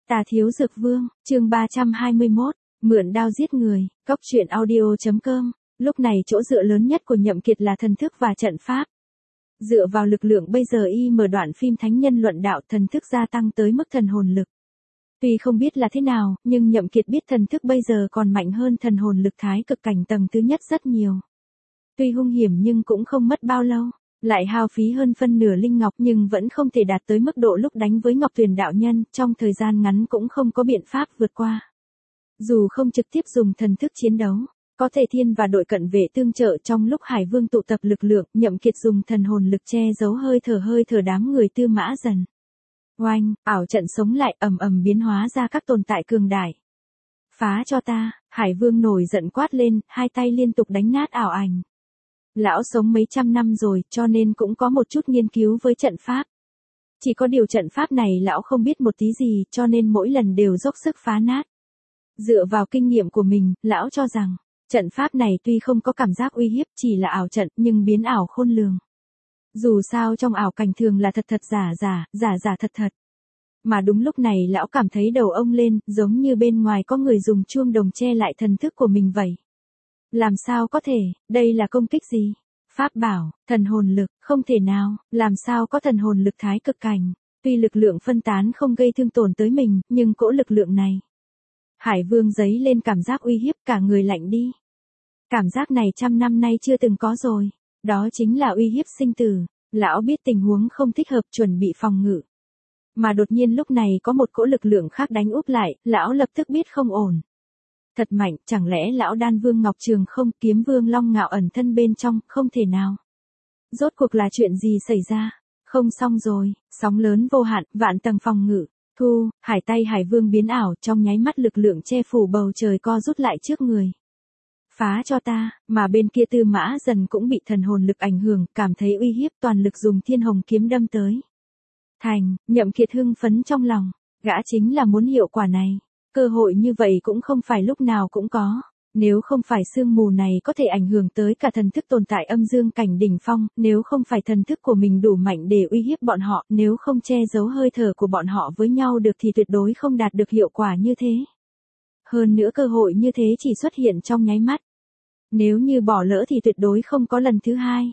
Tà Thiếu Dược Vương, chương 321, mượn đao giết người, cóc truyện audio.com. Lúc này chỗ dựa lớn nhất của Nhậm Kiệt là thần thức và trận pháp. Dựa vào lực lượng bây giờ y mở đoạn phim thánh nhân luận đạo, thần thức gia tăng tới mức thần hồn lực. Tuy không biết là thế nào, nhưng Nhậm Kiệt biết thần thức bây giờ còn mạnh hơn thần hồn lực thái cực cảnh tầng thứ nhất rất nhiều. Tuy hung hiểm nhưng cũng không mất bao lâu. Lại hao phí hơn phân nửa linh ngọc nhưng vẫn không thể đạt tới mức độ lúc đánh với Ngọc Tuyền đạo nhân, trong thời gian ngắn cũng không có biện pháp vượt qua. Dù không trực tiếp dùng thần thức chiến đấu, có thể thiên và đội cận vệ tương trợ trong lúc Hải Vương tụ tập lực lượng, Nhậm Kiệt dùng thần hồn lực che giấu hơi thở đám người Tư Mã Dần. Oanh, ảo trận sống lại ầm ầm biến hóa ra các tồn tại cường đại. Phá cho ta, Hải Vương nổi giận quát lên, hai tay liên tục đánh nát ảo ảnh. Lão sống mấy trăm năm rồi, cho nên cũng có một chút nghiên cứu với trận pháp. Chỉ có điều trận pháp này lão không biết một tí gì, cho nên mỗi lần đều dốc sức phá nát. Dựa vào kinh nghiệm của mình, lão cho rằng, trận pháp này tuy không có cảm giác uy hiếp, chỉ là ảo trận, nhưng biến ảo khôn lường. Dù sao trong ảo cảnh thường là thật giả thật. Mà đúng lúc này lão cảm thấy đầu ông lên, giống như bên ngoài có người dùng chuông đồng che lại thần thức của mình vậy. Làm sao có thể, đây là công kích gì? Pháp bảo, thần hồn lực, không thể nào, làm sao có thần hồn lực thái cực cảnh. Tuy lực lượng phân tán không gây thương tổn tới mình, nhưng cỗ lực lượng này. Hải Vương giấy lên cảm giác uy hiếp, cả người lạnh đi. Cảm giác này trăm năm nay chưa từng có rồi. Đó chính là uy hiếp sinh tử. Lão biết tình huống không thích hợp, chuẩn bị phòng ngự. Mà đột nhiên lúc này có một cỗ lực lượng khác đánh úp lại, lão lập tức biết không ổn. Thật mạnh, chẳng lẽ lão Đan Vương Ngọc Trường không, Kiếm Vương Long Ngạo ẩn thân bên trong, không thể nào. Rốt cuộc là chuyện gì xảy ra? Không xong rồi, sóng lớn vô hạn, vạn tầng phòng ngự. Thu, hải tay Hải Vương biến ảo, trong nháy mắt lực lượng che phủ bầu trời co rút lại trước người. Phá cho ta, mà bên kia Tư Mã Dần cũng bị thần hồn lực ảnh hưởng, cảm thấy uy hiếp, toàn lực dùng thiên hồng kiếm đâm tới. Thành, Nhậm Kiệt hưng phấn trong lòng, gã chính là muốn hiệu quả này. Cơ hội như vậy cũng không phải lúc nào cũng có. Nếu không phải sương mù này có thể ảnh hưởng tới cả thần thức tồn tại âm dương cảnh đỉnh phong, nếu không phải thần thức của mình đủ mạnh để uy hiếp bọn họ, nếu không che giấu hơi thở của bọn họ với nhau được thì tuyệt đối không đạt được hiệu quả như thế. Hơn nữa cơ hội như thế chỉ xuất hiện trong nháy mắt. Nếu như bỏ lỡ thì tuyệt đối không có lần thứ hai.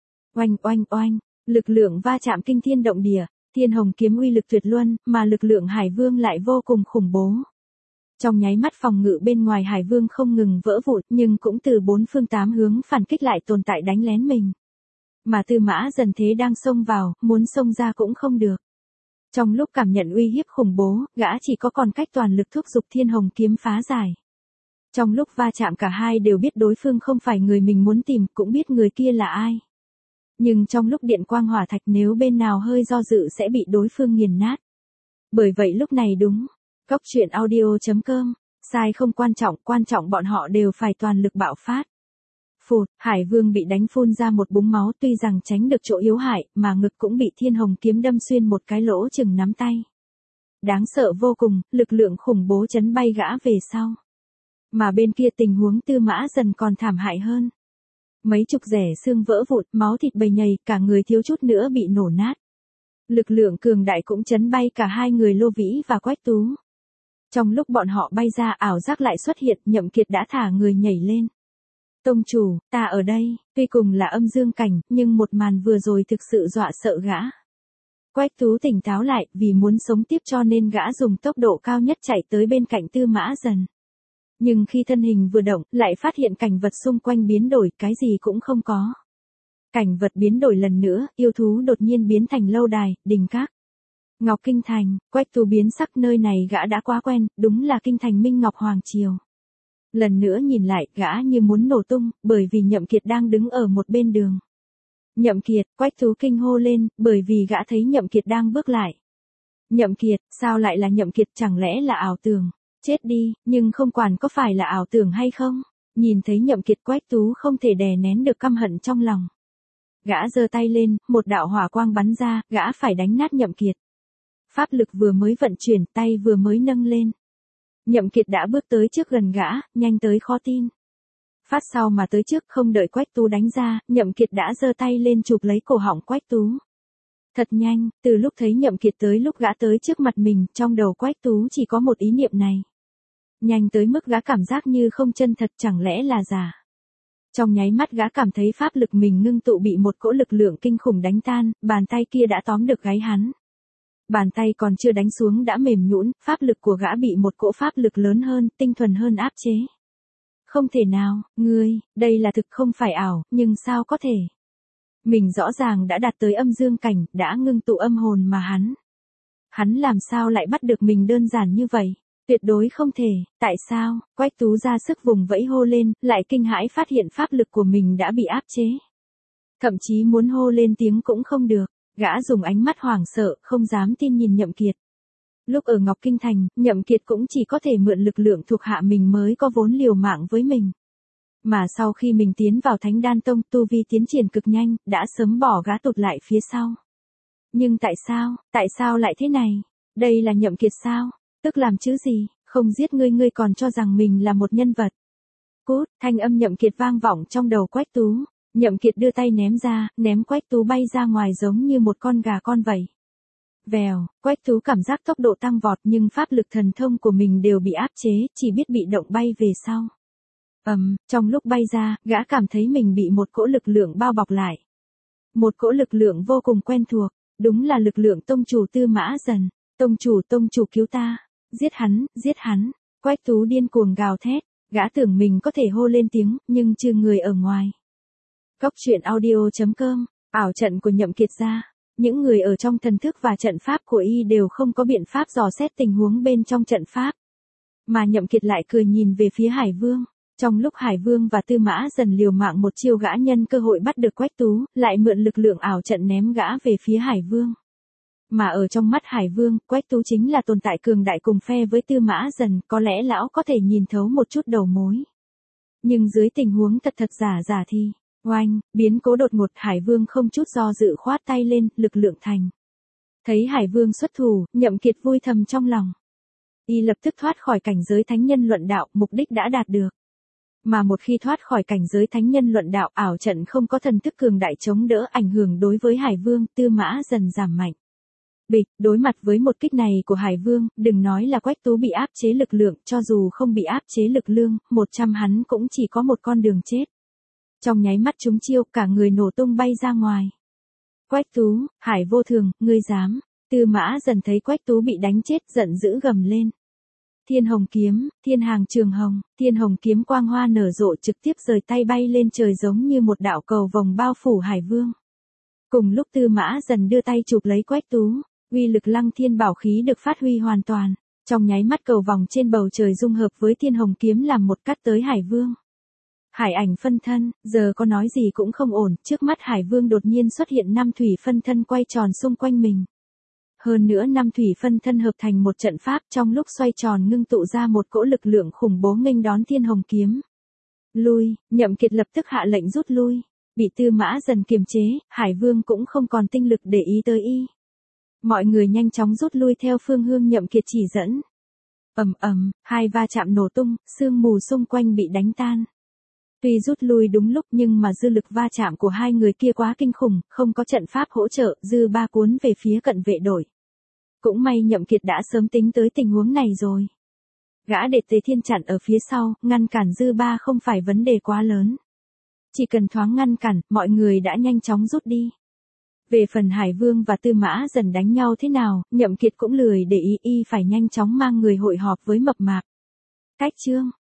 Oanh, lực lượng va chạm kinh thiên động địa, thiên hồng kiếm uy lực tuyệt luân, mà lực lượng Hải Vương lại vô cùng khủng bố. Trong nháy mắt phòng ngự bên ngoài Hải Vương không ngừng vỡ vụn, nhưng cũng từ bốn phương tám hướng phản kích lại tồn tại đánh lén mình. Mà Tư Mã Dần thế đang xông vào, muốn xông ra cũng không được. Trong lúc cảm nhận uy hiếp khủng bố, gã chỉ có còn cách toàn lực thúc giục thiên hồng kiếm phá giải. Trong lúc va chạm cả hai đều biết đối phương không phải người mình muốn tìm, cũng biết người kia là ai. Nhưng trong lúc điện quang hỏa thạch nếu bên nào hơi do dự sẽ bị đối phương nghiền nát. Bởi vậy lúc này đúng. Cóc truyện audio.com, sai không quan trọng bọn họ đều phải toàn lực bạo phát. Phụt, Hải Vương bị đánh phun ra một búng máu, tuy rằng tránh được chỗ yếu hại, mà ngực cũng bị thiên hồng kiếm đâm xuyên một cái lỗ chừng nắm tay. Đáng sợ vô cùng, lực lượng khủng bố chấn bay gã về sau. Mà bên kia tình huống Tư Mã Dần còn thảm hại hơn. Mấy chục rẻ xương vỡ vụn, máu thịt bầy nhầy, cả người thiếu chút nữa bị nổ nát. Lực lượng cường đại cũng chấn bay cả hai người Lô Vĩ và Quách Tú. Trong lúc bọn họ bay ra, ảo giác lại xuất hiện, Nhậm Kiệt đã thả người nhảy lên. Tông chủ, ta ở đây, tuy cùng là âm dương cảnh, nhưng một màn vừa rồi thực sự dọa sợ gã. Quách Tú tỉnh táo lại, vì muốn sống tiếp cho nên gã dùng tốc độ cao nhất chạy tới bên cạnh Tư Mã Dần. Nhưng khi thân hình vừa động, lại phát hiện cảnh vật xung quanh biến đổi, cái gì cũng không có. Cảnh vật biến đổi lần nữa, yêu thú đột nhiên biến thành lâu đài, đình các. Ngọc Kinh Thành, Quách Tú biến sắc, nơi này gã đã quá quen, đúng là kinh thành Minh Ngọc Hoàng Triều. Lần nữa nhìn lại, gã như muốn nổ tung, bởi vì Nhậm Kiệt đang đứng ở một bên đường. Nhậm Kiệt, Quách Tú kinh hô lên, bởi vì gã thấy Nhậm Kiệt đang bước lại. Nhậm Kiệt, sao lại là Nhậm Kiệt, chẳng lẽ là ảo tưởng? Chết đi, nhưng không quản có phải là ảo tưởng hay không. Nhìn thấy Nhậm Kiệt, Quách Tú không thể đè nén được căm hận trong lòng. Gã giơ tay lên, một đạo hỏa quang bắn ra, gã phải đánh nát Nhậm Kiệt. Pháp lực vừa mới vận chuyển, tay vừa mới nâng lên. Nhậm Kiệt đã bước tới trước gần gã, nhanh tới khó tin. Phát sau mà tới trước, không đợi Quách Tú đánh ra, Nhậm Kiệt đã giơ tay lên chụp lấy cổ họng Quách Tú. Thật nhanh, từ lúc thấy Nhậm Kiệt tới lúc gã tới trước mặt mình, trong đầu Quách Tú chỉ có một ý niệm này. Nhanh tới mức gã cảm giác như không chân thật, chẳng lẽ là giả. Trong nháy mắt gã cảm thấy pháp lực mình ngưng tụ bị một cỗ lực lượng kinh khủng đánh tan, bàn tay kia đã tóm được gáy hắn. Bàn tay còn chưa đánh xuống đã mềm nhũn, pháp lực của gã bị một cỗ pháp lực lớn hơn, tinh thuần hơn áp chế. Không thể nào, đây là thực không phải ảo, nhưng sao có thể? Mình rõ ràng đã đạt tới âm dương cảnh, đã ngưng tụ âm hồn mà hắn làm sao lại bắt được mình đơn giản như vậy? Tuyệt đối không thể, tại sao? Quách Tú ra sức vùng vẫy hô lên, lại kinh hãi phát hiện pháp lực của mình đã bị áp chế. Thậm chí muốn hô lên tiếng cũng không được, gã dùng ánh mắt hoảng sợ, không dám tin nhìn Nhậm Kiệt. Lúc ở Ngọc Kinh Thành, Nhậm Kiệt cũng chỉ có thể mượn lực lượng thuộc hạ mình mới có vốn liều mạng với mình. Mà sau khi mình tiến vào Thánh Đan Tông, tu vi tiến triển cực nhanh, đã sớm bỏ gã tụt lại phía sau. Nhưng tại sao lại thế này? Đây là Nhậm Kiệt sao? Tức làm chứ gì, không giết ngươi còn cho rằng mình là một nhân vật. Cút, thanh âm Nhậm Kiệt vang vọng trong đầu Quách Tú. Nhậm Kiệt đưa tay ném ra, ném Quách Tú bay ra ngoài giống như một con gà con vậy. Vèo, Quách Tú cảm giác tốc độ tăng vọt nhưng pháp lực thần thông của mình đều bị áp chế, chỉ biết bị động bay về sau. Trong lúc bay ra, gã cảm thấy mình bị một cỗ lực lượng bao bọc lại. Một cỗ lực lượng vô cùng quen thuộc, đúng là lực lượng tông chủ Tư Mã Dần. Tông chủ cứu ta, giết hắn, Quách Tú điên cuồng gào thét, gã tưởng mình có thể hô lên tiếng, nhưng trừ người ở ngoài. Cóc truyện audio.com, ảo trận của Nhậm Kiệt ra, những người ở trong thần thức và trận pháp của y đều không có biện pháp dò xét tình huống bên trong trận pháp. Mà Nhậm Kiệt lại cười nhìn về phía Hải Vương. Trong lúc Hải Vương và Tư Mã Dần liều mạng một chiêu, gã nhân cơ hội bắt được Quách Tú, lại mượn lực lượng ảo trận ném gã về phía Hải Vương. Mà ở trong mắt Hải Vương, Quách Tú chính là tồn tại cường đại cùng phe với Tư Mã Dần, có lẽ lão có thể nhìn thấu một chút đầu mối. Nhưng dưới tình huống thật giả thì, oanh, biến cố đột ngột, Hải Vương không chút do dự khoát tay lên, lực lượng thành. Thấy Hải Vương xuất thủ, Nhậm Kiệt vui thầm trong lòng. Y lập tức thoát khỏi cảnh giới thánh nhân luận đạo, mục đích đã đạt được. Mà một khi thoát khỏi cảnh giới thánh nhân luận đạo, ảo trận không có thần thức cường đại chống đỡ, ảnh hưởng đối với Hải Vương, Tư Mã Dần giảm mạnh. Bịch, đối mặt với một kích này của Hải Vương, đừng nói là Quách Tú bị áp chế lực lượng, cho dù không bị áp chế lực lượng, 100 hắn cũng chỉ có một con đường chết. Trong nháy mắt trúng chiêu, cả người nổ tung bay ra ngoài. Quách Tú, Hải vô thường, ngươi dám. Tư Mã Dần thấy Quách Tú bị đánh chết, giận dữ gầm lên. Thiên Hồng kiếm, Thiên Hàng Trường Hồng, Thiên Hồng kiếm quang hoa nở rộ, trực tiếp rời tay bay lên trời giống như một đạo cầu vồng bao phủ Hải Vương. Cùng lúc Tư Mã Dần đưa tay chụp lấy Quách Tú, uy lực Lăng Thiên bảo khí được phát huy hoàn toàn. Trong nháy mắt cầu vòng trên bầu trời dung hợp với Thiên Hồng kiếm làm một cắt tới Hải Vương. Hải ảnh phân thân, giờ có nói gì cũng không ổn, trước mắt Hải Vương đột nhiên xuất hiện 5 thủy phân thân quay tròn xung quanh mình. Hơn nữa 5 thủy phân thân hợp thành một trận pháp, trong lúc xoay tròn ngưng tụ ra một cỗ lực lượng khủng bố nghênh đón Thiên Hồng kiếm. Lui, Nhậm Kiệt lập tức hạ lệnh rút lui. Bị Tư Mã Dần kiềm chế, Hải Vương cũng không còn tinh lực để ý tới y. Mọi người nhanh chóng rút lui theo phương hướng Nhậm Kiệt chỉ dẫn. Hai va chạm nổ tung, sương mù xung quanh bị đánh tan. Tuy rút lui đúng lúc nhưng mà dư lực va chạm của hai người kia quá kinh khủng, không có trận pháp hỗ trợ, dư ba cuốn về phía cận vệ đội. Cũng may Nhậm Kiệt đã sớm tính tới tình huống này rồi. Gã để Tế Thiên chặn ở phía sau, ngăn cản dư ba không phải vấn đề quá lớn. Chỉ cần thoáng ngăn cản, mọi người đã nhanh chóng rút đi. Về phần Hải Vương và Tư Mã Dần đánh nhau thế nào, Nhậm Kiệt cũng lười để ý, y phải nhanh chóng mang người hội họp với Mập Mạp. Cách chương